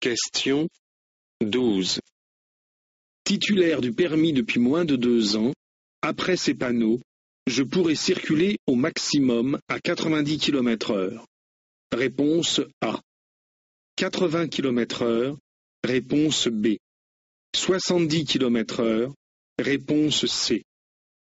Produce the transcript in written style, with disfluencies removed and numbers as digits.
Question 12. Titulaire du permis depuis moins de 2 ans, après ces panneaux, je pourrais circuler au maximum à 90 km/h. Réponse A. 80 km/h. Réponse B. 70 km/h. Réponse C.